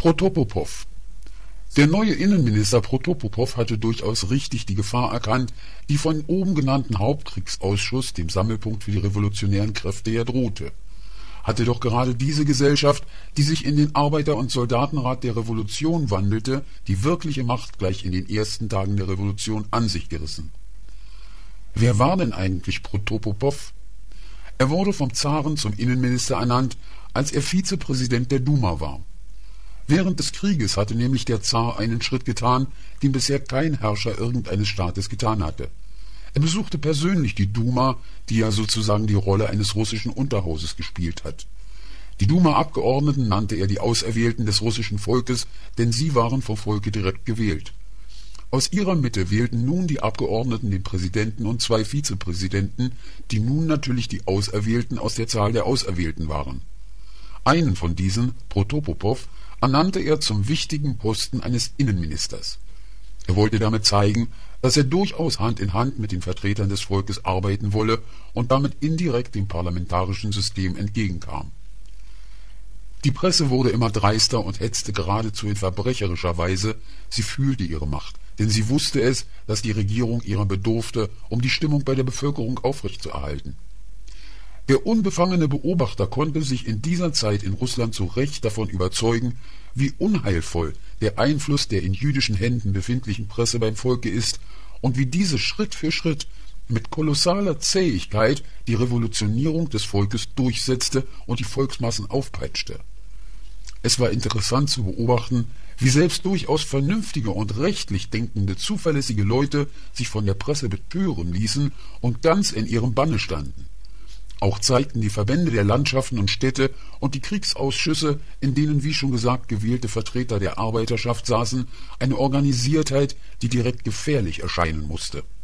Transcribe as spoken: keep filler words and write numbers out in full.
Protopopow. Der neue Innenminister Protopopow hatte durchaus richtig die Gefahr erkannt, die von oben genannten Hauptkriegsausschuss, dem Sammelpunkt für die revolutionären Kräfte, ja drohte. Hatte doch gerade diese Gesellschaft, die sich in den Arbeiter- und Soldatenrat der Revolution wandelte, die wirkliche Macht gleich in den ersten Tagen der Revolution an sich gerissen. Wer war denn eigentlich Protopopow? Er wurde vom Zaren zum Innenminister ernannt, als er Vizepräsident der Duma war. Während des Krieges hatte nämlich der Zar einen Schritt getan, den bisher kein Herrscher irgendeines Staates getan hatte. Er besuchte persönlich die Duma, die ja sozusagen die Rolle eines russischen Unterhauses gespielt hat. Die Duma-Abgeordneten nannte er die Auserwählten des russischen Volkes, denn sie waren vom Volke direkt gewählt. Aus ihrer Mitte wählten nun die Abgeordneten den Präsidenten und zwei Vizepräsidenten, die nun natürlich die Auserwählten aus der Zahl der Auserwählten waren. Einen von diesen, Protopopow, ernannte er zum wichtigen Posten eines Innenministers. Er wollte damit zeigen, dass er durchaus Hand in Hand mit den Vertretern des Volkes arbeiten wolle und damit indirekt dem parlamentarischen System entgegenkam. Die Presse wurde immer dreister und hetzte geradezu in verbrecherischer Weise, sie fühlte ihre Macht, denn sie wusste es, dass die Regierung ihrer bedurfte, um die Stimmung bei der Bevölkerung aufrechtzuerhalten. Der unbefangene Beobachter konnte sich in dieser Zeit in Russland zu Recht davon überzeugen, wie unheilvoll der Einfluss der in jüdischen Händen befindlichen Presse beim Volke ist und wie diese Schritt für Schritt mit kolossaler Zähigkeit die Revolutionierung des Volkes durchsetzte und die Volksmassen aufpeitschte. Es war interessant zu beobachten, wie selbst durchaus vernünftige und rechtlich denkende, zuverlässige Leute sich von der Presse betören ließen und ganz in ihrem Banne standen. Auch zeigten die Verbände der Landschaften und Städte und die Kriegsausschüsse, in denen wie schon gesagt gewählte Vertreter der Arbeiterschaft saßen, eine Organisiertheit, die direkt gefährlich erscheinen musste.